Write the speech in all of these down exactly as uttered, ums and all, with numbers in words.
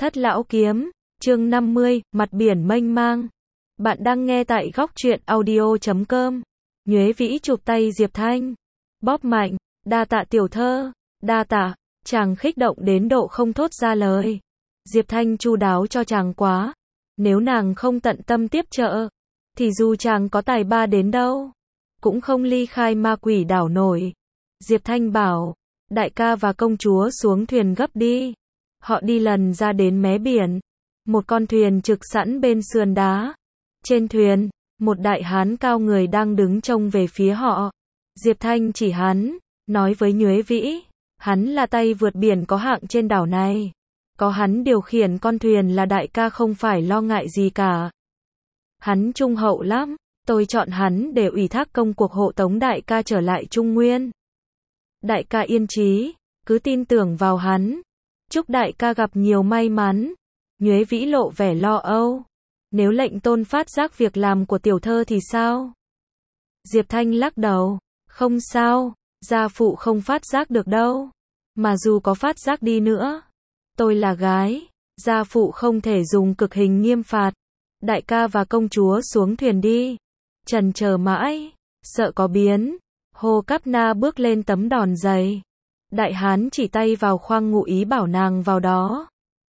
Thất Lão Kiếm, chương năm mươi, mặt biển mênh mang. Bạn đang nghe tại góc truyện audio chấm com. Nhuế Vĩ chụp tay Diệp Thanh, bóp mạnh, đa tạ tiểu thơ, đa tạ, chàng khích động đến độ không thốt ra lời. Diệp Thanh chu đáo cho chàng quá, nếu nàng không tận tâm tiếp trợ, thì dù chàng có tài ba đến đâu, cũng không ly khai ma quỷ đảo nổi. Diệp Thanh bảo, đại ca và công chúa xuống thuyền gấp đi. Họ đi lần ra đến mé biển, một con thuyền trực sẵn bên sườn đá. Trên thuyền, một đại hán cao người đang đứng trông về phía họ. Diệp Thanh chỉ hắn, nói với Nhuế Vĩ, hắn là tay vượt biển có hạng trên đảo này. Có hắn điều khiển con thuyền là đại ca không phải lo ngại gì cả. Hắn trung hậu lắm, tôi chọn hắn để ủy thác công cuộc hộ tống đại ca trở lại Trung Nguyên. Đại ca yên trí, cứ tin tưởng vào hắn. Chúc đại ca gặp nhiều may mắn. Nhuế Vĩ lộ vẻ lo âu. Nếu lệnh tôn phát giác việc làm của tiểu thơ thì sao? Diệp Thanh lắc đầu. Không sao, gia phụ không phát giác được đâu. Mà dù có phát giác đi nữa, tôi là gái, gia phụ không thể dùng cực hình nghiêm phạt. Đại ca và công chúa xuống thuyền đi. Trần chờ mãi, sợ có biến. Hồ Cáp Na bước lên tấm đòn dày. Đại hán chỉ tay vào khoang ngụ ý bảo nàng vào đó.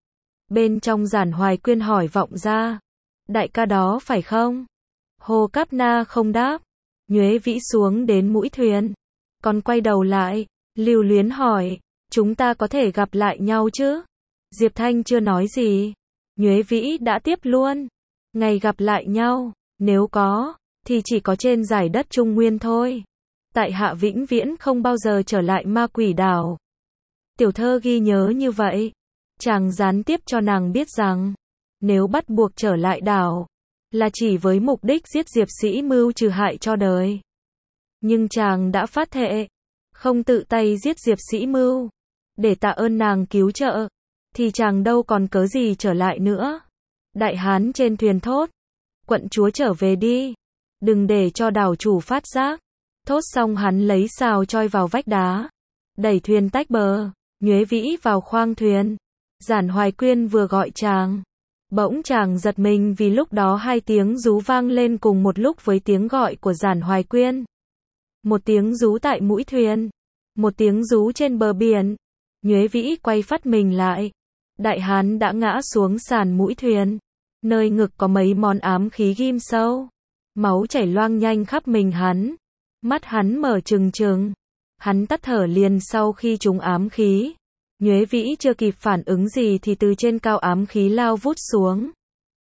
Bên trong Giản Hoài Quyên hỏi vọng ra. Đại ca đó phải không? Hồ Cáp Na không đáp. Nhuế Vĩ xuống đến mũi thuyền. Còn quay đầu lại, lưu luyến hỏi. Chúng ta có thể gặp lại nhau chứ? Diệp Thanh chưa nói gì. Nhuế Vĩ đã tiếp luôn. Ngày gặp lại nhau, nếu có, thì chỉ có trên giải đất Trung Nguyên thôi. Tại hạ vĩnh viễn không bao giờ trở lại ma quỷ đảo. Tiểu thơ ghi nhớ như vậy. Chàng gián tiếp cho nàng biết rằng, nếu bắt buộc trở lại đảo, là chỉ với mục đích giết Diệp Sĩ Mưu trừ hại cho đời. Nhưng chàng đã phát thệ, không tự tay giết Diệp Sĩ Mưu, để tạ ơn nàng cứu trợ, thì chàng đâu còn cớ gì trở lại nữa. Đại hán trên thuyền thốt, quận chúa trở về đi, đừng để cho đảo chủ phát giác. Thốt xong hắn lấy sào choi vào vách đá, đẩy thuyền tách bờ. Nhuế Vĩ vào khoang thuyền. Giản Hoài Quyên vừa gọi chàng, bỗng chàng giật mình vì lúc đó hai tiếng rú vang lên cùng một lúc với tiếng gọi của Giản Hoài Quyên. Một tiếng rú tại mũi thuyền, một tiếng rú trên bờ biển. Nhuế Vĩ quay phắt mình lại. Đại hán đã ngã xuống sàn mũi thuyền, nơi ngực có mấy món ám khí ghim sâu, máu chảy loang nhanh khắp mình hắn. Mắt hắn mở trừng trừng, hắn tắt thở liền sau khi trúng ám khí. Nhuế Vĩ chưa kịp phản ứng gì thì từ trên cao ám khí lao vút xuống,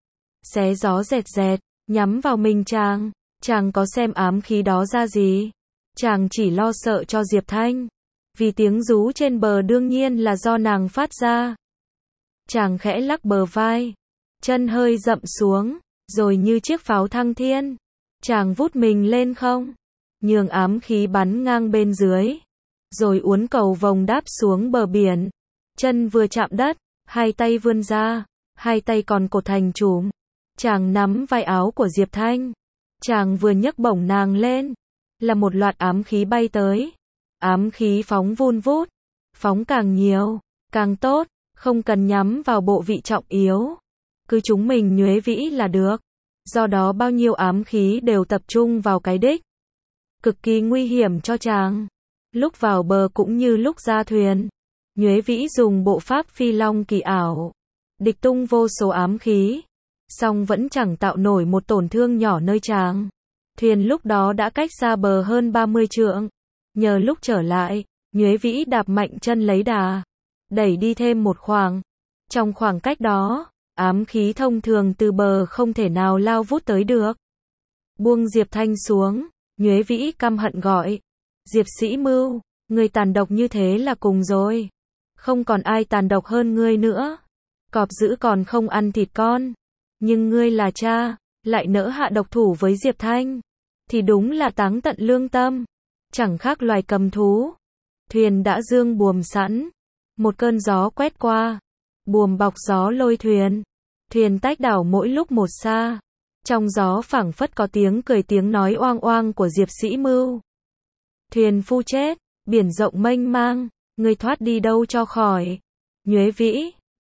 xé gió rẹt rẹt, nhắm vào mình chàng. Chàng có xem ám khí đó ra gì, chàng chỉ lo sợ cho Diệp Thanh, vì tiếng rú trên bờ đương nhiên là do nàng phát ra. Chàng khẽ lắc bờ vai, chân hơi dậm xuống, rồi như chiếc pháo thăng thiên, chàng vút mình lên không, nhường ám khí bắn ngang bên dưới, rồi uốn cầu vòng đáp xuống bờ biển. Chân vừa chạm đất, hai tay vươn ra, hai tay còn cột thành chùm. Chàng nắm vai áo của Diệp Thanh, chàng vừa nhấc bổng nàng lên, là một loạt ám khí bay tới. Ám khí phóng vun vút, phóng càng nhiều, càng tốt, không cần nhắm vào bộ vị trọng yếu, cứ trúng mình Nhuế Vĩ là được. Do đó bao nhiêu ám khí đều tập trung vào cái đích, cực kỳ nguy hiểm cho chàng. Lúc vào bờ cũng như lúc ra thuyền, Nhuế Vĩ dùng bộ pháp phi long kỳ ảo, địch tung vô số ám khí, song vẫn chẳng tạo nổi một tổn thương nhỏ nơi chàng. Thuyền lúc đó đã cách xa bờ hơn ba mươi trượng. Nhờ lúc trở lại, Nhuế Vĩ đạp mạnh chân lấy đà, đẩy đi thêm một khoảng. Trong khoảng cách đó, ám khí thông thường từ bờ không thể nào lao vút tới được. Buông Diệp Thanh xuống, Nhuế Vĩ căm hận gọi. Diệp Sĩ Mưu, ngươi tàn độc như thế là cùng rồi. Không còn ai tàn độc hơn ngươi nữa. Cọp dữ còn không ăn thịt con. Nhưng ngươi là cha, lại nỡ hạ độc thủ với Diệp Thanh, thì đúng là táng tận lương tâm. Chẳng khác loài cầm thú. Thuyền đã dương buồm sẵn. Một cơn gió quét qua. Buồm bọc gió lôi thuyền. Thuyền tách đảo mỗi lúc một xa. Trong gió phảng phất có tiếng cười tiếng nói oang oang của Diệp Sĩ Mưu. Thuyền phu chết, biển rộng mênh mang, ngươi thoát đi đâu cho khỏi. Nhuế Vĩ,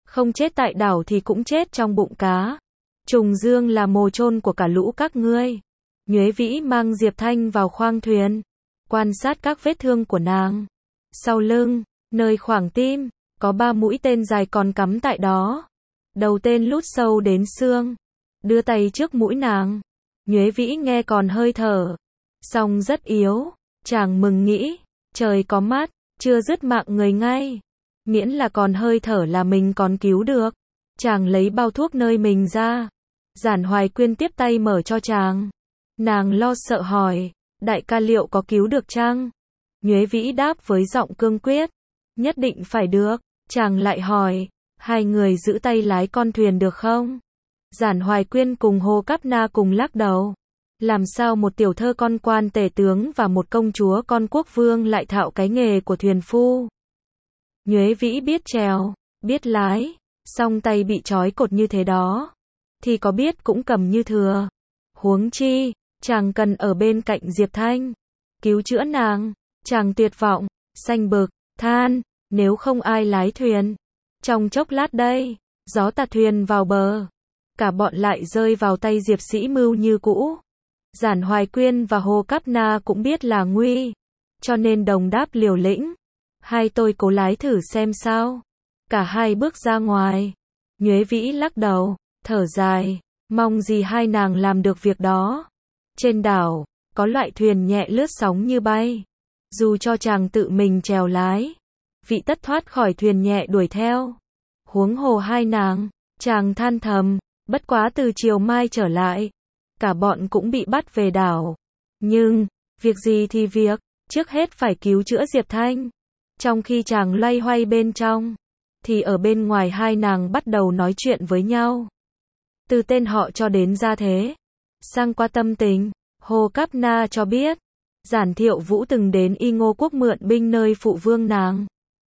Không chết tại đảo thì cũng chết trong bụng cá. Trùng Dương là mồ chôn của cả lũ các ngươi. Nhuế Vĩ mang Diệp Thanh vào khoang thuyền, quan sát các vết thương của nàng. Sau lưng, nơi khoảng tim, có ba mũi tên dài còn cắm tại đó. Đầu tên lút sâu đến xương. Đưa tay trước mũi nàng. Nhuế Vĩ nghe còn hơi thở, song rất yếu. Chàng mừng nghĩ, trời có mắt, chưa dứt mạng người ngay. Miễn là còn hơi thở là mình còn cứu được. Chàng lấy bao thuốc nơi mình ra. Giản Hoài Quyên tiếp tay mở cho chàng. Nàng lo sợ hỏi, đại ca liệu có cứu được chăng? Nhuế Vĩ đáp với giọng cương quyết, nhất định phải được. Chàng lại hỏi, hai người giữ tay lái con thuyền được không? Giản Hoài Quyên cùng Hồ Cáp Na cùng lắc đầu. Làm sao một tiểu thơ con quan tể tướng và một công chúa con quốc vương lại thạo cái nghề của thuyền phu? Nhuế Vĩ biết chèo, biết lái, song tay bị trói cột như thế đó, thì có biết cũng cầm như thừa. Huống chi, chàng cần ở bên cạnh Diệp Thanh, cứu chữa nàng. Chàng tuyệt vọng, xanh bực, than, nếu không ai lái thuyền. Trong chốc lát đây, gió tạt thuyền vào bờ. Cả bọn lại rơi vào tay Diệp Sĩ Mưu như cũ. Giản Hoài Quyên và Hồ Cáp Na cũng biết là nguy, cho nên đồng đáp liều lĩnh. Hai tôi cố lái thử xem sao. Cả hai bước ra ngoài. Nhuế Vĩ lắc đầu, thở dài, mong gì hai nàng làm được việc đó. Trên đảo, có loại thuyền nhẹ lướt sóng như bay. Dù cho chàng tự mình chèo lái, vị tất thoát khỏi thuyền nhẹ đuổi theo. Huống hồ hai nàng, chàng than thầm, bất quá từ chiều mai trở lại, cả bọn cũng bị bắt về đảo. Nhưng, việc gì thì việc, trước hết phải cứu chữa Diệp Thanh. Trong khi chàng loay hoay bên trong, thì ở bên ngoài hai nàng bắt đầu nói chuyện với nhau. Từ tên họ cho đến gia thế, sang qua tâm tình, Hồ Cáp Na cho biết, Giản Thiệu Vũ từng đến Y Ngô Quốc mượn binh nơi phụ vương nàng,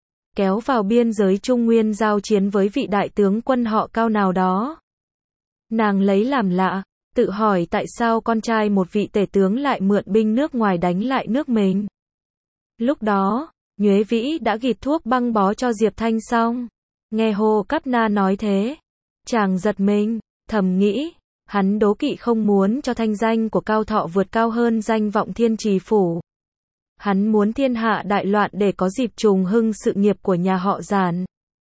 kéo vào biên giới Trung Nguyên giao chiến với vị đại tướng quân họ Cao nào đó. Nàng lấy làm lạ, tự hỏi tại sao con trai một vị tể tướng lại mượn binh nước ngoài đánh lại nước mình. Lúc đó, Nhuế Vĩ đã gịt thuốc băng bó cho Diệp Thanh xong. Nghe Hồ Cáp Na nói thế, chàng giật mình, thầm nghĩ, hắn đố kỵ không muốn cho thanh danh của Cao Thọ vượt cao hơn danh vọng Thiên Trì Phủ. Hắn muốn thiên hạ đại loạn để có dịp trùng hưng sự nghiệp của nhà họ Giản.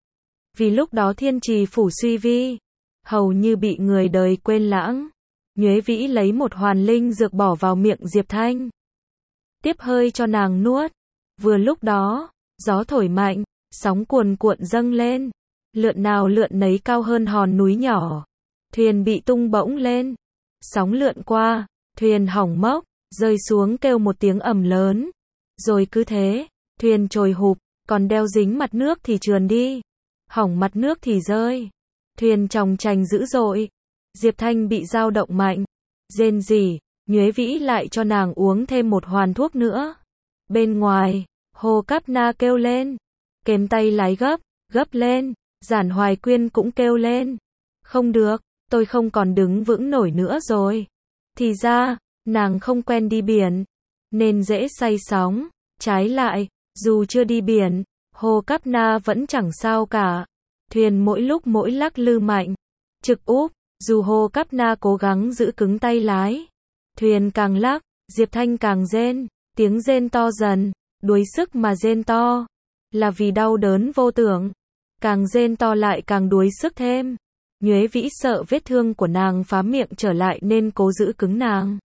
Vì lúc đó Thiên Trì Phủ suy vi, hầu như bị người đời quên lãng. Nhuế Vĩ lấy một hoàn linh dược bỏ vào miệng Diệp Thanh, tiếp hơi cho nàng nuốt. Vừa lúc đó, gió thổi mạnh, sóng cuồn cuộn dâng lên, lượn nào lượn nấy cao hơn hòn núi nhỏ. Thuyền bị tung bỗng lên, sóng lượn qua, thuyền hỏng mốc, rơi xuống kêu một tiếng ầm lớn. Rồi cứ thế, thuyền trồi hụp, còn đeo dính mặt nước thì trườn đi, hỏng mặt nước thì rơi. Thuyền chòng chành dữ dội, Diệp Thanh bị dao động mạnh, rên rỉ. Nhuế Vĩ lại cho nàng uống thêm một hoàn thuốc nữa. Bên ngoài, Hồ Cáp Na kêu lên, kèm tay lái gấp, gấp lên. Giản Hoài Quyên cũng kêu lên, không được, tôi không còn đứng vững nổi nữa rồi. Thì ra, nàng không quen đi biển, nên dễ say sóng. Trái lại, dù chưa đi biển, Hồ Cáp Na vẫn chẳng sao cả. Thuyền mỗi lúc mỗi lắc lư mạnh, trực úp, dù Hồ Cáp Na cố gắng giữ cứng tay lái. Thuyền càng lắc, Diệp Thanh càng rên, tiếng rên to dần, đuối sức mà rên to, là vì đau đớn vô tưởng. Càng rên to lại càng đuối sức thêm. Nhuế Vĩ sợ vết thương của nàng phá miệng trở lại nên cố giữ cứng nàng,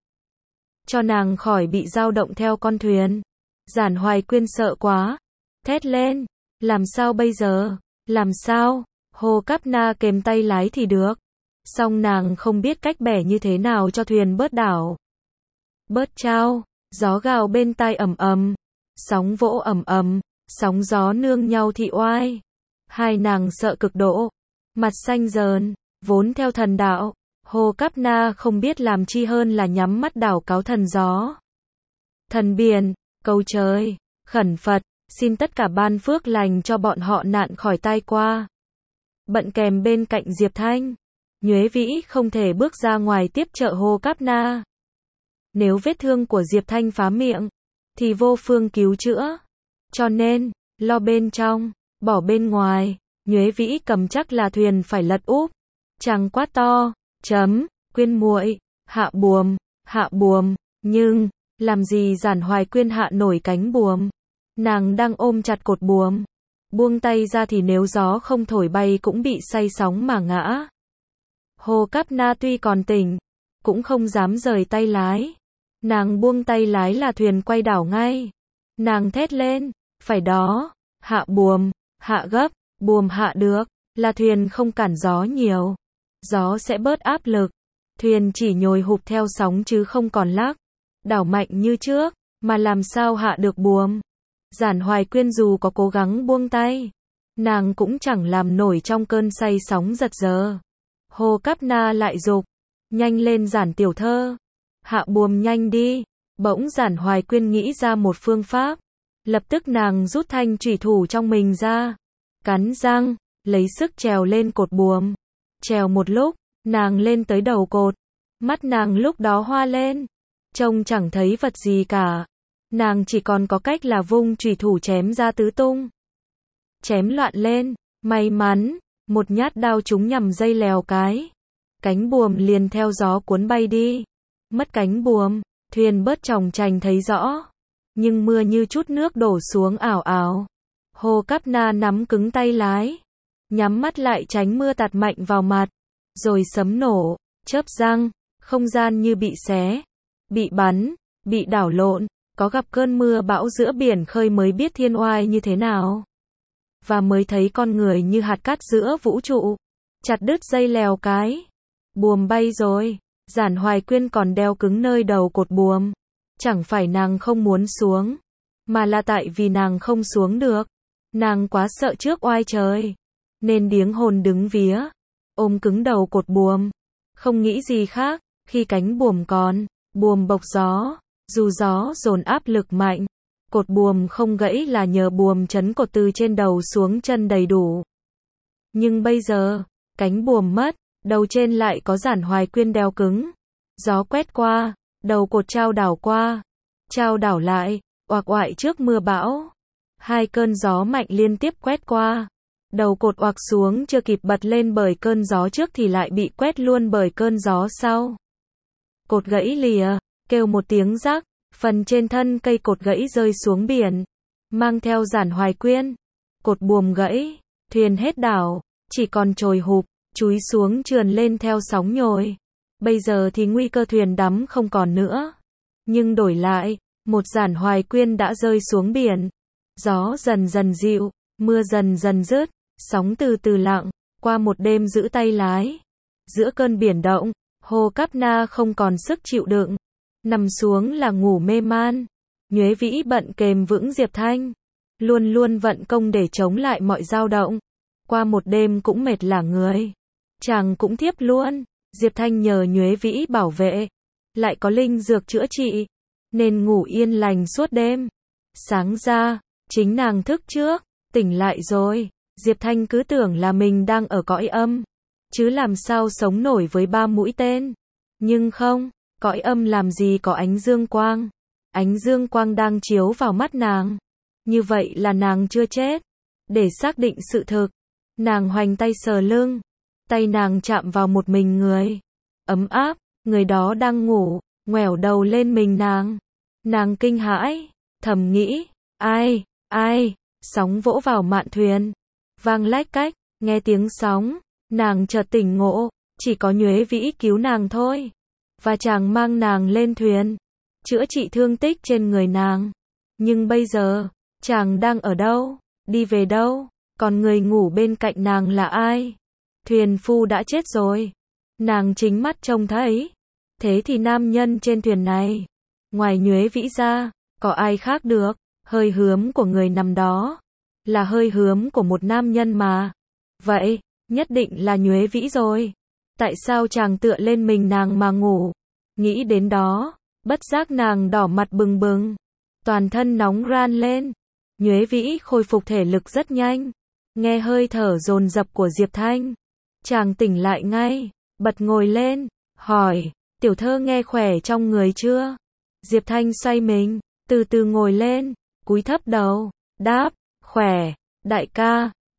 cho nàng khỏi bị dao động theo con thuyền. Giản Hoài Quyên sợ quá, thét lên, làm sao bây giờ, làm sao? Hồ Cáp Na kèm tay lái thì được, song nàng không biết cách bẻ như thế nào cho thuyền bớt đảo, bớt trao. Gió gào bên tai ầm ầm, sóng vỗ ầm ầm, sóng gió nương nhau thị oai. Hai nàng sợ cực độ, mặt xanh dờn, vốn theo thần đạo, Hồ Cáp Na không biết làm chi hơn là nhắm mắt đảo cáo thần gió, thần biển, cầu trời, khẩn Phật, xin tất cả ban phước lành cho bọn họ nạn khỏi tai qua. Bận kèm bên cạnh Diệp Thanh, Nhuế Vĩ không thể bước ra ngoài tiếp trợ Hồ Cáp Na. Nếu vết thương của Diệp Thanh phá miệng, thì vô phương cứu chữa. Cho nên, lo bên trong, bỏ bên ngoài. Nhuế Vĩ cầm chắc là thuyền phải lật úp. Chàng quát to, chấm, Quyên muội, hạ buồm, hạ buồm, nhưng, làm gì Giản Hoài Quyên hạ nổi cánh buồm. Nàng đang ôm chặt cột buồm. Buông tay ra thì nếu gió không thổi bay cũng bị say sóng mà ngã. Hồ Cáp Na tuy còn tỉnh, cũng không dám rời tay lái. Nàng buông tay lái là thuyền quay đảo ngay. Nàng thét lên, phải đó, hạ buồm, hạ gấp, buồm hạ được, là thuyền không cản gió nhiều. Gió sẽ bớt áp lực. Thuyền chỉ nhồi hụp theo sóng chứ không còn lắc, đảo mạnh như trước, mà làm sao hạ được buồm. Giản Hoài Quyên dù có cố gắng buông tay, nàng cũng chẳng làm nổi trong cơn say sóng giật giờ. Hồ Cáp Na lại giục, nhanh lên Giản tiểu thơ, hạ buồm nhanh đi. Bỗng Giản Hoài Quyên nghĩ ra một phương pháp. Lập tức nàng rút thanh chủy thủ trong mình ra, cắn răng, lấy sức trèo lên cột buồm. Trèo một lúc, nàng lên tới đầu cột. Mắt nàng lúc đó hoa lên, trông chẳng thấy vật gì cả. Nàng chỉ còn có cách là vung chủy thủ chém ra tứ tung. Chém loạn lên, may mắn, một nhát đao trúng nhằm dây lèo cái. Cánh buồm liền theo gió cuốn bay đi. Mất cánh buồm, thuyền bớt chòng chành thấy rõ. Nhưng mưa như chút nước đổ xuống ảo ảo. Hồ Cáp Na nắm cứng tay lái, nhắm mắt lại tránh mưa tạt mạnh vào mặt. Rồi sấm nổ, chớp giăng, không gian như bị xé, bị bắn, bị đảo lộn. Có gặp cơn mưa bão giữa biển khơi mới biết thiên oai như thế nào. Và mới thấy con người như hạt cát giữa vũ trụ. Chặt đứt dây lèo cái. Buồm bay rồi. Giản Hoài Quyên còn đeo cứng nơi đầu cột buồm. Chẳng phải nàng không muốn xuống, mà là tại vì nàng không xuống được. Nàng quá sợ trước oai trời, nên điếng hồn đứng vía, ôm cứng đầu cột buồm. Không nghĩ gì khác, khi cánh buồm còn, buồm bộc gió. Dù gió dồn áp lực mạnh, cột buồm không gãy là nhờ buồm trấn cột từ trên đầu xuống chân đầy đủ. Nhưng bây giờ, cánh buồm mất, đầu trên lại có Giản Hoài Quyên đeo cứng. Gió quét qua, đầu cột trao đảo qua, trao đảo lại, oạc oại trước mưa bão. Hai cơn gió mạnh liên tiếp quét qua. Đầu cột oạc xuống chưa kịp bật lên bởi cơn gió trước thì lại bị quét luôn bởi cơn gió sau. Cột gãy lìa, kêu một tiếng rắc, phần trên thân cây cột gãy rơi xuống biển, mang theo Giản Hoài Quyên. Cột buồm gãy, thuyền hết đảo, chỉ còn trồi hụp, chúi xuống trườn lên theo sóng nhồi. Bây giờ thì nguy cơ thuyền đắm không còn nữa. Nhưng đổi lại, một Giản Hoài Quyên đã rơi xuống biển. Gió dần dần dịu, mưa dần dần dứt, sóng từ từ lặng, qua một đêm giữ tay lái. Giữa cơn biển động, Hồ Cáp Na không còn sức chịu đựng. Nằm xuống là ngủ mê man. Nhuế Vĩ bận kềm vững Diệp Thanh, luôn luôn vận công để chống lại mọi dao động. Qua một đêm cũng mệt lả người, chàng cũng thiếp luôn. Diệp Thanh nhờ Nhuế Vĩ bảo vệ, lại có linh dược chữa trị, nên ngủ yên lành suốt đêm. Sáng ra, chính nàng thức trước, tỉnh lại rồi. Diệp Thanh cứ tưởng là mình đang ở cõi âm, chứ làm sao sống nổi với ba mũi tên. Nhưng không, cõi âm làm gì có ánh dương quang. Ánh dương quang đang chiếu vào mắt nàng. Như vậy là nàng chưa chết. Để xác định sự thực, nàng hoành tay sờ lưng. Tay nàng chạm vào một mình người. Ấm áp, người đó đang ngủ, ngoẻo đầu lên mình nàng. Nàng kinh hãi, thầm nghĩ, ai, ai, sóng vỗ vào mạn thuyền. Vang lách cách, nghe tiếng sóng, nàng chợt tỉnh ngộ, chỉ có Nhuế Vĩ cứu nàng thôi. Và chàng mang nàng lên thuyền, chữa trị thương tích trên người nàng. Nhưng bây giờ, chàng đang ở đâu, đi về đâu, còn người ngủ bên cạnh nàng là ai? Thuyền phu đã chết rồi. Nàng chính mắt trông thấy. Thế thì nam nhân trên thuyền này, ngoài Nhuế Vĩ ra, có ai khác được? Hơi hướm của người nằm đó, là hơi hướm của một nam nhân mà. Vậy, nhất định là Nhuế Vĩ rồi. Tại sao chàng tựa lên mình nàng mà ngủ? Nghĩ đến đó, bất giác nàng đỏ mặt bừng bừng, toàn thân nóng ran lên. Nhuế Vĩ khôi phục thể lực rất nhanh. Nghe hơi thở dồn dập của Diệp Thanh, chàng tỉnh lại ngay, bật ngồi lên, hỏi, tiểu thơ nghe khỏe trong người chưa? Diệp Thanh xoay mình, từ từ ngồi lên, cúi thấp đầu, đáp, khỏe, đại ca,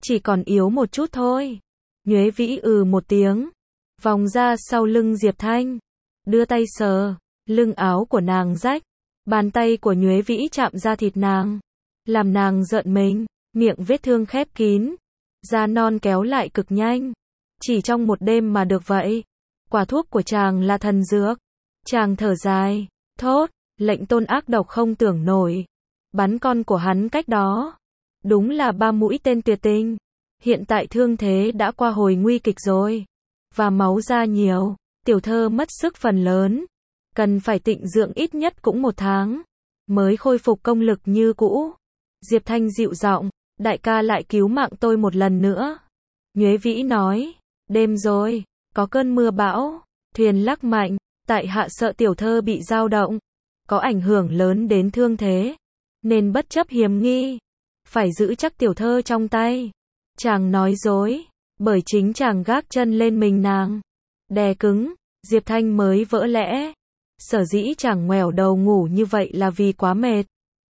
chỉ còn yếu một chút thôi. Nhuế Vĩ ừ một tiếng, vòng ra sau lưng Diệp Thanh, đưa tay sờ, lưng áo của nàng rách, bàn tay của Nhuế Vĩ chạm ra thịt nàng, làm nàng rợn mình, miệng vết thương khép kín, da non kéo lại cực nhanh, chỉ trong một đêm mà được vậy. Quả thuốc của chàng là thần dược. Chàng thở dài, thốt, lệnh tôn ác độc không tưởng nổi, bắn con của hắn cách đó, đúng là ba mũi tên tuyệt tình. Hiện tại thương thế đã qua hồi nguy kịch rồi, và máu ra nhiều, tiểu thơ mất sức phần lớn, cần phải tịnh dưỡng ít nhất cũng một tháng, mới khôi phục công lực như cũ. Diệp Thanh dịu giọng, đại ca lại cứu mạng tôi một lần nữa. Nhuế Vĩ nói, đêm rồi, có cơn mưa bão, thuyền lắc mạnh, tại hạ sợ tiểu thơ bị dao động, có ảnh hưởng lớn đến thương thế, nên bất chấp hiểm nghi, phải giữ chắc tiểu thơ trong tay. Chàng nói dối, bởi chính chàng gác chân lên mình nàng, đè cứng, Diệp Thanh mới vỡ lẽ. Sở dĩ chàng ngoẻo đầu ngủ như vậy là vì quá mệt.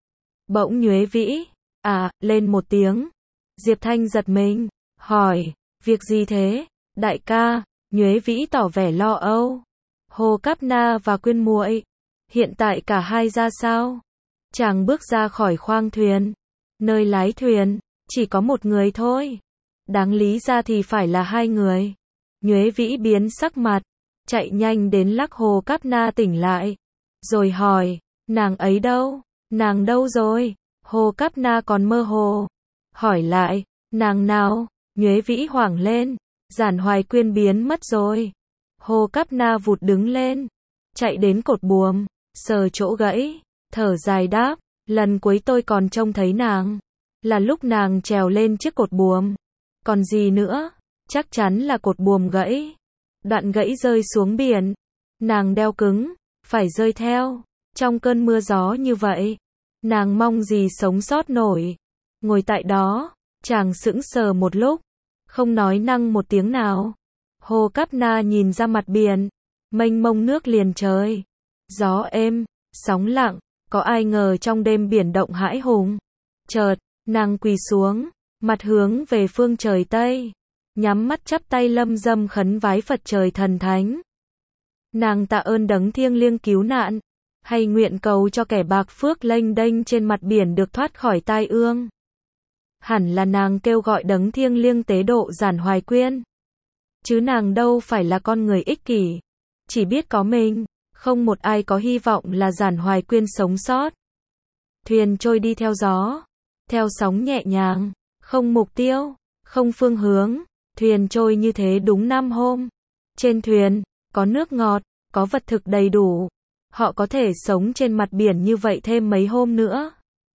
Bỗng Nhuế Vĩ, à, lên một tiếng. Diệp Thanh giật mình, hỏi, việc gì thế, đại ca? Nhuế Vĩ tỏ vẻ lo âu. Hồ Cáp Na và Quyên muội, hiện tại cả hai ra sao? Chàng bước ra khỏi khoang thuyền, nơi lái thuyền, chỉ có một người thôi. Đáng lý ra thì phải là hai người. Nhuế Vĩ biến sắc mặt, chạy nhanh đến lắc Hồ Cáp Na tỉnh lại, rồi hỏi, nàng ấy đâu? Nàng đâu rồi? Hồ Cáp Na còn mơ hồ, hỏi lại, nàng nào? Nhuế Vĩ hoảng lên, Giản Hoài Quyên biến mất rồi. Hồ Cáp Na vụt đứng lên, chạy đến cột buồm, sờ chỗ gãy, thở dài đáp, lần cuối tôi còn trông thấy nàng, là lúc nàng trèo lên chiếc cột buồm. Còn gì nữa? Chắc chắn là cột buồm gãy. Đoạn gãy rơi xuống biển. Nàng đeo cứng, phải rơi theo. Trong cơn mưa gió như vậy, nàng mong gì sống sót nổi. Ngồi tại đó, chàng sững sờ một lúc, không nói năng một tiếng nào. Hồ Cáp Na nhìn ra mặt biển, mênh mông nước liền trời, gió êm, sóng lặng, có ai ngờ trong đêm biển động hãi hùng. Chợt, nàng quỳ xuống, mặt hướng về phương trời Tây, nhắm mắt chắp tay lâm dâm khấn vái Phật trời thần thánh. Nàng tạ ơn đấng thiêng liêng cứu nạn, hay nguyện cầu cho kẻ bạc phước lênh đênh trên mặt biển được thoát khỏi tai ương. Hẳn là nàng kêu gọi đấng thiêng liêng tế độ Giản Hoài Quyên. Chứ nàng đâu phải là con người ích kỷ, chỉ biết có mình, không một ai có hy vọng là Giản Hoài Quyên sống sót. Thuyền trôi đi theo gió, theo sóng nhẹ nhàng, không mục tiêu, không phương hướng, thuyền trôi như thế đúng năm hôm. Trên thuyền, có nước ngọt, có vật thực đầy đủ, họ có thể sống trên mặt biển như vậy thêm mấy hôm nữa.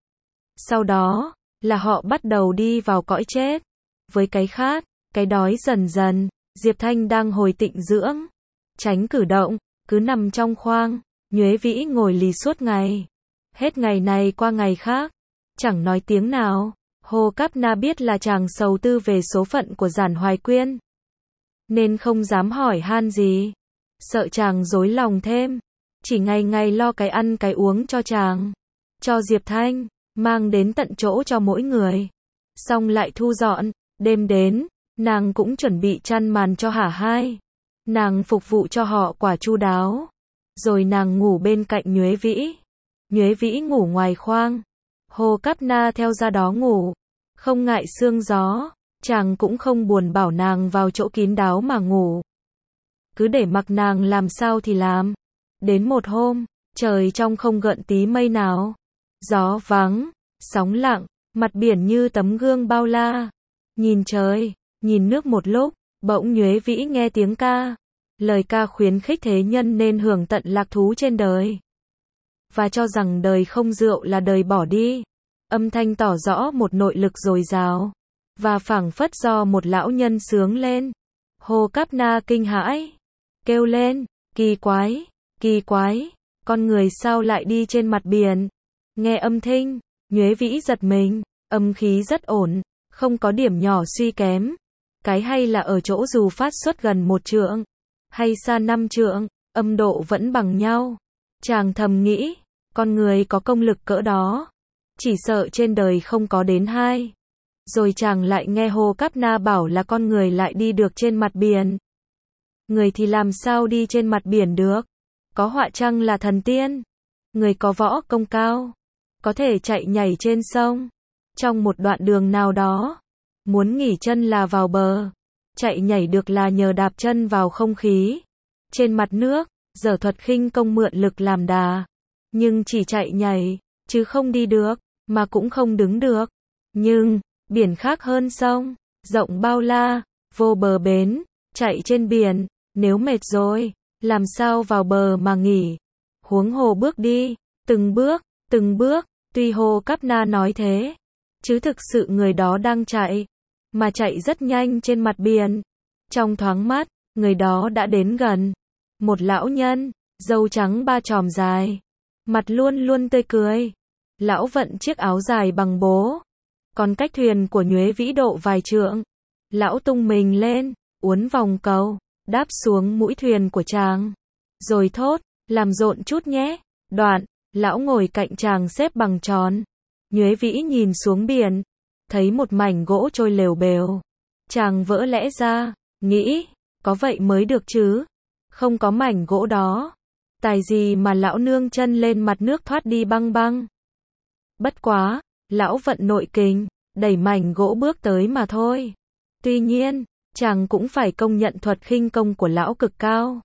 Sau đó, là họ bắt đầu đi vào cõi chết. Với cái khát, cái đói dần dần, Diệp Thanh đang hồi tịnh dưỡng, tránh cử động, cứ nằm trong khoang. Nhuế Vĩ ngồi lì suốt ngày, hết ngày này qua ngày khác, chẳng nói tiếng nào. Hồ Cáp Na biết là chàng sầu tư về số phận của Giản Hoài Quyên, nên không dám hỏi han gì, sợ chàng rối lòng thêm, chỉ ngày ngày lo cái ăn cái uống cho chàng, cho Diệp Thanh, mang đến tận chỗ cho mỗi người. Xong lại thu dọn, đêm đến, nàng cũng chuẩn bị chăn màn cho hả hai. Nàng phục vụ cho họ quả chu đáo, rồi nàng ngủ bên cạnh Nhuế Vĩ. Nhuế Vĩ ngủ ngoài khoang, Hồ Cáp Na theo ra đó ngủ, không ngại sương gió, chàng cũng không buồn bảo nàng vào chỗ kín đáo mà ngủ. Cứ để mặc nàng làm sao thì làm. Đến một hôm, trời trong không gợn tí mây nào, gió vắng, sóng lặng, mặt biển như tấm gương bao la. Nhìn trời, nhìn nước một lúc, bỗng Nhuế Vĩ nghe tiếng ca. Lời ca khuyến khích thế nhân nên hưởng tận lạc thú trên đời, và cho rằng đời không rượu là đời bỏ đi. Âm thanh tỏ rõ một nội lực dồi dào, và phảng phất do một lão nhân sướng lên. Hồ Cáp Na kinh hãi, kêu lên, kỳ quái, kỳ quái, con người sao lại đi trên mặt biển? Nghe âm thanh, Nhuế Vĩ giật mình, âm khí rất ổn, không có điểm nhỏ suy kém. Cái hay là ở chỗ dù phát xuất gần một trượng, hay xa năm trượng, âm độ vẫn bằng nhau. Chàng thầm nghĩ, con người có công lực cỡ đó, chỉ sợ trên đời không có đến hai. Rồi chàng lại nghe Hồ Cáp Na bảo là con người lại đi được trên mặt biển. Người thì làm sao đi trên mặt biển được? Có họa chăng là thần tiên? Người có võ công cao, có thể chạy nhảy trên sông. Trong một đoạn đường nào đó, muốn nghỉ chân là vào bờ. Chạy nhảy được là nhờ đạp chân vào không khí. Trên mặt nước, giở thuật khinh công mượn lực làm đà. Nhưng chỉ chạy nhảy, chứ không đi được, mà cũng không đứng được. Nhưng, biển khác hơn sông, rộng bao la, vô bờ bến, chạy trên biển, nếu mệt rồi, làm sao vào bờ mà nghỉ. Huống hồ bước đi, từng bước, từng bước, tuy Hồ Cáp Na nói thế, chứ thực sự người đó đang chạy, mà chạy rất nhanh trên mặt biển. Trong thoáng mắt, người đó đã đến gần. Một lão nhân, râu trắng ba chòm dài, mặt luôn luôn tươi cười. Lão vận chiếc áo dài bằng bố, còn cách thuyền của Nhuế Vĩ độ vài trượng. Lão tung mình lên, uốn vòng cầu, đáp xuống mũi thuyền của chàng. Rồi thốt, làm rộn chút nhé. Đoạn, lão ngồi cạnh chàng xếp bằng tròn. Nhuế Vĩ nhìn xuống biển, thấy một mảnh gỗ trôi lều bều. Chàng vỡ lẽ ra, nghĩ, có vậy mới được chứ. Không có mảnh gỗ đó, tài gì mà lão nương chân lên mặt nước thoát đi băng băng. Bất quá, lão vận nội kình, đẩy mảnh gỗ bước tới mà thôi. Tuy nhiên, chàng cũng phải công nhận thuật khinh công của lão cực cao.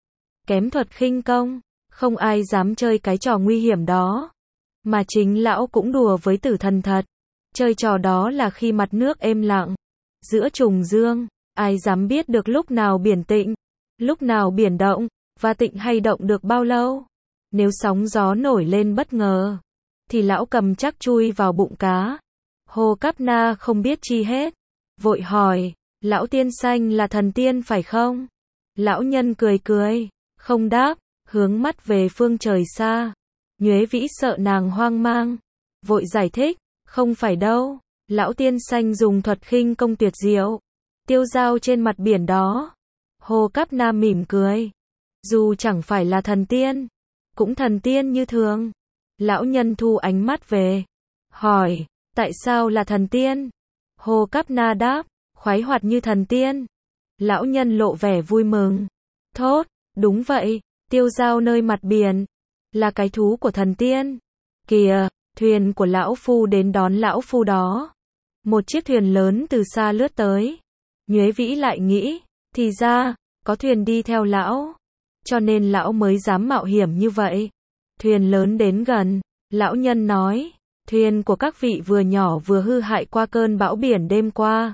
Kém thuật khinh công, không ai dám chơi cái trò nguy hiểm đó. Mà chính lão cũng đùa với tử thần thật. Chơi trò đó là khi mặt nước êm lặng, giữa trùng dương, ai dám biết được lúc nào biển tĩnh, lúc nào biển động, và tịnh hay động được bao lâu. Nếu sóng gió nổi lên bất ngờ, thì lão cầm chắc chui vào bụng cá. Hồ Cáp Na không biết chi hết, vội hỏi, lão tiên xanh là thần tiên phải không? Lão nhân cười cười, không đáp, hướng mắt về phương trời xa. Nhuế Vĩ sợ nàng hoang mang, vội giải thích, không phải đâu, lão tiên xanh dùng thuật khinh công tuyệt diệu, tiêu dao trên mặt biển đó. Hồ Cáp Na mỉm cười, dù chẳng phải là thần tiên, cũng thần tiên như thường. Lão nhân thu ánh mắt về, hỏi, tại sao là thần tiên? Hồ Cáp Na đáp, khoái hoạt như thần tiên. Lão nhân lộ vẻ vui mừng, thốt, đúng vậy, tiêu dao nơi mặt biển, là cái thú của thần tiên. Kìa, thuyền của lão phu đến đón lão phu đó. Một chiếc thuyền lớn từ xa lướt tới. Nhuế Vĩ lại nghĩ, thì ra, có thuyền đi theo lão, cho nên lão mới dám mạo hiểm như vậy. Thuyền lớn đến gần, lão nhân nói, thuyền của các vị vừa nhỏ vừa hư hại qua cơn bão biển đêm qua,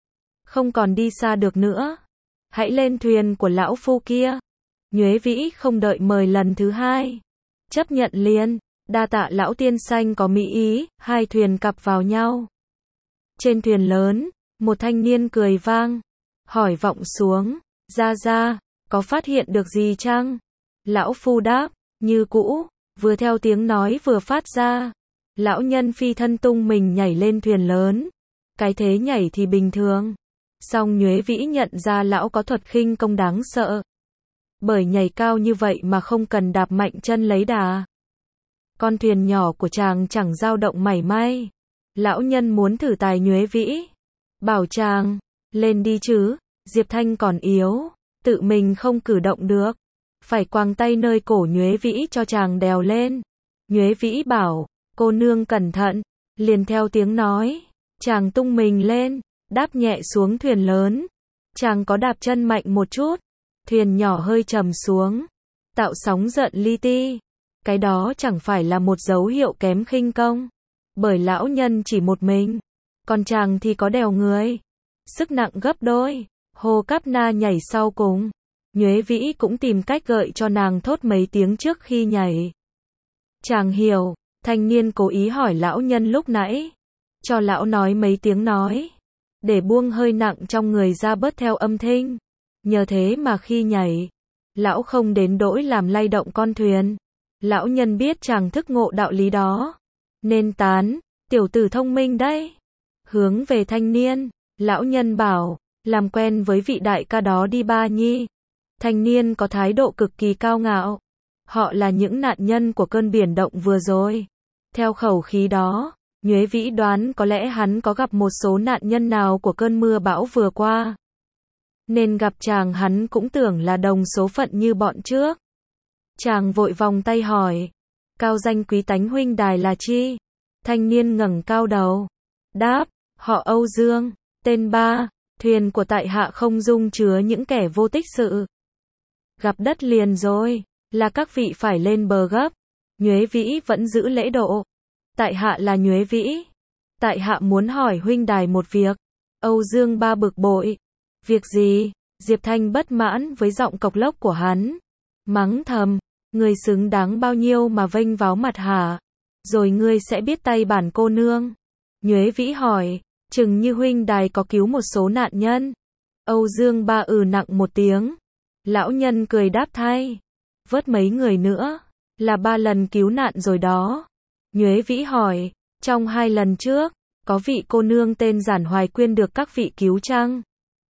không còn đi xa được nữa. Hãy lên thuyền của lão phu kia. Nhuế Vĩ không đợi mời lần thứ hai, chấp nhận liền, đa tạ lão tiên xanh có mỹ ý. Hai thuyền cặp vào nhau. Trên thuyền lớn, một thanh niên cười vang, hỏi vọng xuống, ra ra, có phát hiện được gì chăng? Lão phu đáp, như cũ. Vừa theo tiếng nói vừa phát ra, lão nhân phi thân tung mình nhảy lên thuyền lớn. Cái thế nhảy thì bình thường, song Nhuế Vĩ nhận ra lão có thuật khinh công đáng sợ. Bởi nhảy cao như vậy mà không cần đạp mạnh chân lấy đà. Con thuyền nhỏ của chàng chẳng dao động mảy may. Lão nhân muốn thử tài Nhuế Vĩ, bảo chàng, lên đi chứ. Diệp Thanh còn yếu, tự mình không cử động được, phải quàng tay nơi cổ Nhuế Vĩ cho chàng đèo lên. Nhuế Vĩ bảo, cô nương cẩn thận, liền theo tiếng nói. Chàng tung mình lên, đáp nhẹ xuống thuyền lớn. Chàng có đạp chân mạnh một chút, thuyền nhỏ hơi trầm xuống, tạo sóng giận li ti. Cái đó chẳng phải là một dấu hiệu kém khinh công, bởi lão nhân chỉ một mình, còn chàng thì có đèo người, sức nặng gấp đôi. Hồ Cáp Na nhảy sau cùng. Nhuế Vĩ cũng tìm cách gợi cho nàng thốt mấy tiếng trước khi nhảy. Chàng hiểu, thanh niên cố ý hỏi lão nhân lúc nãy, cho lão nói mấy tiếng nói, để buông hơi nặng trong người ra bớt theo âm thanh. Nhờ thế mà khi nhảy, lão không đến nỗi làm lay động con thuyền. Lão nhân biết chàng thức ngộ đạo lý đó, nên tán, tiểu tử thông minh đấy. Hướng về thanh niên, lão nhân bảo, làm quen với vị đại ca đó đi ba nhi. Thanh niên có thái độ cực kỳ cao ngạo. Họ là những nạn nhân của cơn biển động vừa rồi. Theo khẩu khí đó, Nhuế Vĩ đoán có lẽ hắn có gặp một số nạn nhân nào của cơn mưa bão vừa qua. Nên gặp chàng hắn cũng tưởng là đồng số phận như bọn trước. Chàng vội vòng tay hỏi. Cao danh quý tánh huynh đài là chi? Thanh niên ngẩng cao đầu. Đáp, họ Âu Dương, tên Ba, thuyền của tại hạ không dung chứa những kẻ vô tích sự. Gặp đất liền rồi, là các vị phải lên bờ gấp. Nhuế Vĩ vẫn giữ lễ độ. Tại hạ là Nhuế Vĩ. Tại hạ muốn hỏi huynh đài một việc. Âu Dương Ba bực bội. Việc gì? Diệp Thanh bất mãn với giọng cộc lốc của hắn. Mắng thầm, người xứng đáng bao nhiêu mà vênh váo mặt hả? Rồi ngươi sẽ biết tay bản cô nương. Nhuế Vĩ hỏi, chừng như huynh đài có cứu một số nạn nhân. Âu Dương Ba ừ nặng một tiếng. Lão nhân cười đáp thay. Vớt mấy người nữa, là ba lần cứu nạn rồi đó. Nhuế Vĩ hỏi, trong hai lần trước, có vị cô nương tên Giản Hoài Quyên được các vị cứu chăng?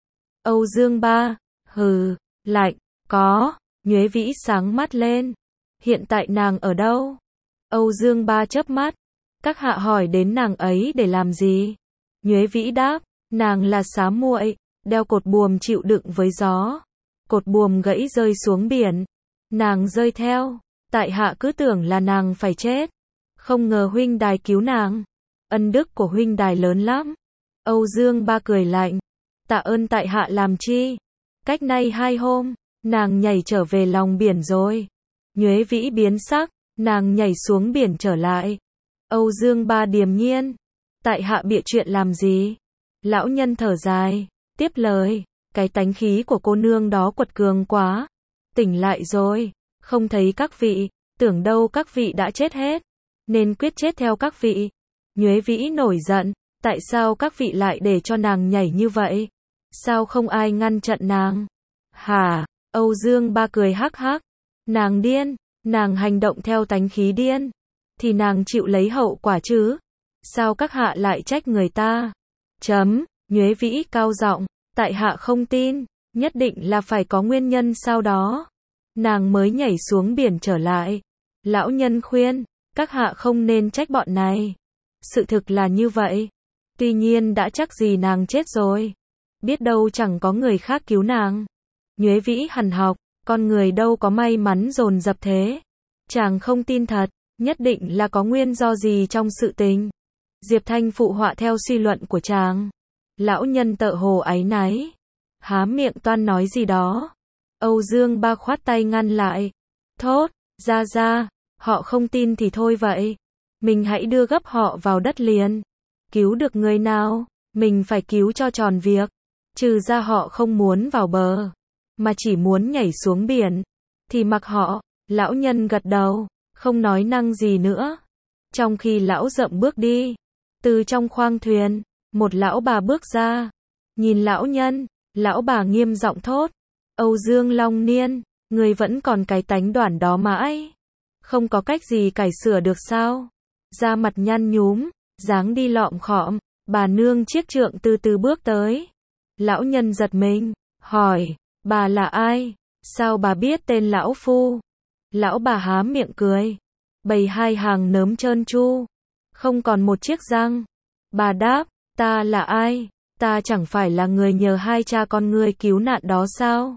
Âu Dương Ba, hừ, lạnh, có. Nhuế Vĩ sáng mắt lên. Hiện tại nàng ở đâu? Âu Dương Ba chớp mắt. Các hạ hỏi đến nàng ấy để làm gì? Nhuế Vĩ đáp, nàng là xá muội, đeo cột buồm chịu đựng với gió. Cột buồm gãy rơi xuống biển. Nàng rơi theo. Tại hạ cứ tưởng là nàng phải chết. Không ngờ huynh đài cứu nàng. Ân đức của huynh đài lớn lắm. Âu Dương Ba cười lạnh. Tạ ơn tại hạ làm chi? Cách nay hai hôm, nàng nhảy trở về lòng biển rồi. Nhuế Vĩ biến sắc, nàng nhảy xuống biển trở lại. Âu Dương Ba điềm nhiên. Tại hạ bịa chuyện làm gì? Lão nhân thở dài, tiếp lời. Cái tánh khí của cô nương đó quật cường quá. Tỉnh lại rồi, không thấy các vị, tưởng đâu các vị đã chết hết. Nên quyết chết theo các vị. Nhuế Vĩ nổi giận, tại sao các vị lại để cho nàng nhảy như vậy? Sao không ai ngăn chặn nàng? Hả? Âu Dương Ba cười hắc hắc. Nàng điên, nàng hành động theo tánh khí điên. Thì nàng chịu lấy hậu quả chứ. Sao các hạ lại trách người ta? Chấm, Nhuế Vĩ cao giọng, tại hạ không tin, nhất định là phải có nguyên nhân sau đó. Nàng mới nhảy xuống biển trở lại. Lão nhân khuyên, các hạ không nên trách bọn này. Sự thực là như vậy. Tuy nhiên đã chắc gì nàng chết rồi. Biết đâu chẳng có người khác cứu nàng. Nhuế Vĩ hằn học, con người đâu có may mắn dồn dập thế. Chàng không tin thật, nhất định là có nguyên do gì trong sự tình. Diệp Thanh phụ họa theo suy luận của chàng. Lão nhân tợ hồ áy náy. Há miệng toan nói gì đó. Âu Dương Ba khoát tay ngăn lại. Thốt, ra ra, họ không tin thì thôi vậy. Mình hãy đưa gấp họ vào đất liền. Cứu được người nào, mình phải cứu cho tròn việc. Trừ ra họ không muốn vào bờ, mà chỉ muốn nhảy xuống biển, thì mặc họ. Lão nhân gật đầu, không nói năng gì nữa. Trong khi lão dậm bước đi, từ trong khoang thuyền, một lão bà bước ra. Nhìn lão nhân, lão bà nghiêm giọng thốt. Âu Dương Long Niên, người vẫn còn cái tánh đoản đó mãi. Không có cách gì cải sửa được sao? Da mặt nhăn nhúm, dáng đi lọm khọm, bà nương chiếc trượng từ từ bước tới. Lão nhân giật mình, hỏi, bà là ai? Sao bà biết tên lão phu? Lão bà há miệng cười, bày hai hàng nớm trơn tru, không còn một chiếc răng. Bà đáp, ta là ai? Ta chẳng phải là người nhờ hai cha con ngươi cứu nạn đó sao?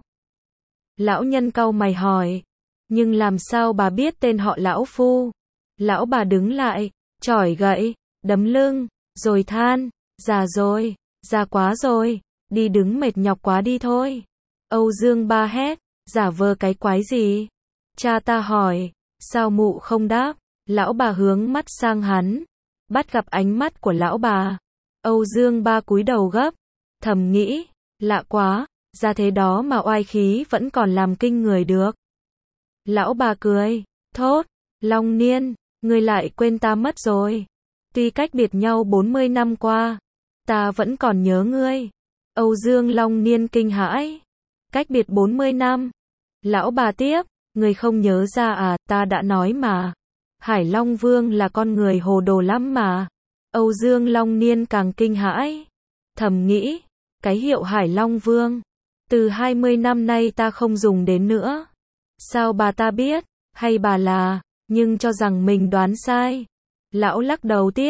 Lão nhân cau mày hỏi, nhưng làm sao bà biết tên họ lão phu? Lão bà đứng lại, chỏi gậy, đấm lưng, rồi than, già rồi, già quá rồi, đi đứng mệt nhọc quá đi thôi. Âu Dương Ba hét, giả vờ cái quái gì? Cha ta hỏi, sao mụ không đáp? Lão bà hướng mắt sang hắn, bắt gặp ánh mắt của lão bà. Âu Dương Ba cúi đầu gấp, thầm nghĩ, lạ quá, ra thế đó mà oai khí vẫn còn làm kinh người được. Lão bà cười, thốt, Long Niên, ngươi lại quên ta mất rồi. Tuy cách biệt nhau bốn mươi năm qua, ta vẫn còn nhớ ngươi. Âu Dương Long Niên kinh hãi, cách biệt bốn mươi năm. Lão bà tiếp, ngươi không nhớ ra à, ta đã nói mà. Hải Long Vương là con người hồ đồ lắm mà. Âu Dương Long Niên càng kinh hãi, thầm nghĩ, cái hiệu Hải Long Vương, từ hai mươi năm nay ta không dùng đến nữa. Sao bà ta biết, hay bà là, nhưng cho rằng mình đoán sai. Lão lắc đầu tiếp,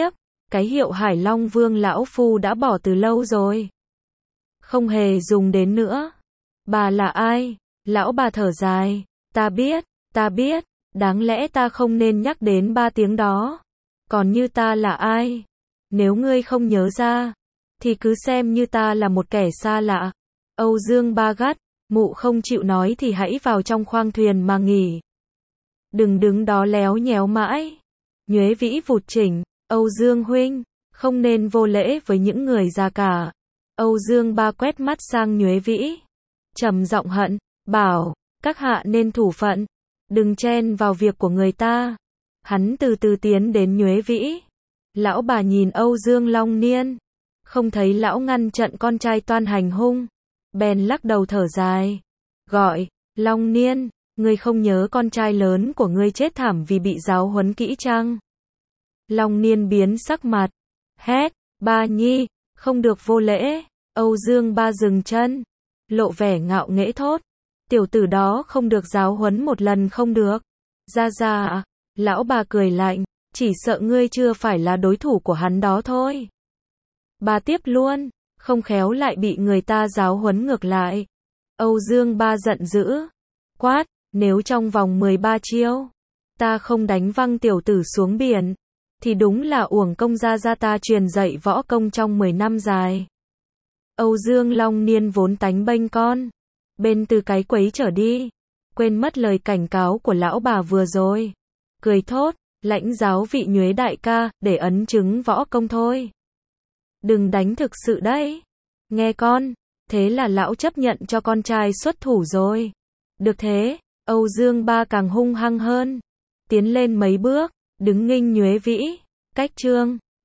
cái hiệu Hải Long Vương lão phu đã bỏ từ lâu rồi. Không hề dùng đến nữa. Bà là ai? Lão bà thở dài. Ta biết, ta biết, đáng lẽ ta không nên nhắc đến ba tiếng đó. Còn như ta là ai? Nếu ngươi không nhớ ra, thì cứ xem như ta là một kẻ xa lạ. Âu Dương Ba gắt, mụ không chịu nói thì hãy vào trong khoang thuyền mà nghỉ. Đừng đứng đó léo nhéo mãi. Nhuế Vĩ vụt chỉnh, Âu Dương huynh, không nên vô lễ với những người già cả. Âu Dương Ba quét mắt sang Nhuế Vĩ, trầm giọng hận, bảo, các hạ nên thủ phận, đừng chen vào việc của người ta. Hắn từ từ tiến đến Nhuế Vĩ. Lão bà nhìn Âu Dương Long Niên, không thấy lão ngăn chặn con trai toan hành hung, bèn lắc đầu thở dài, gọi, Long Niên, ngươi không nhớ con trai lớn của ngươi chết thảm vì bị giáo huấn kỹ chăng? Long Niên biến sắc mặt, hét, Ba nhi, không được vô lễ. Âu Dương Ba dừng chân, lộ vẻ ngạo nghễ thốt, tiểu tử đó không được giáo huấn một lần không được. Ra ra, lão bà cười lạnh, chỉ sợ ngươi chưa phải là đối thủ của hắn đó thôi. Bà tiếp luôn, không khéo lại bị người ta giáo huấn ngược lại. Âu Dương Ba giận dữ, quát, nếu trong vòng mười ba chiêu, ta không đánh văng tiểu tử xuống biển, thì đúng là uổng công gia gia ta truyền dạy võ công trong mười năm dài. Âu Dương Long Niên vốn tánh bênh con, bên từ cái quấy trở đi, quên mất lời cảnh cáo của lão bà vừa rồi. Cười thốt, lãnh giáo vị Nhuế đại ca, để ấn chứng võ công thôi. Đừng đánh thực sự đấy. Nghe con, thế là lão chấp nhận cho con trai xuất thủ rồi. Được thế, Âu Dương Ba càng hung hăng hơn, tiến lên mấy bước, đứng nghinh Nhuế Vĩ, cách chương.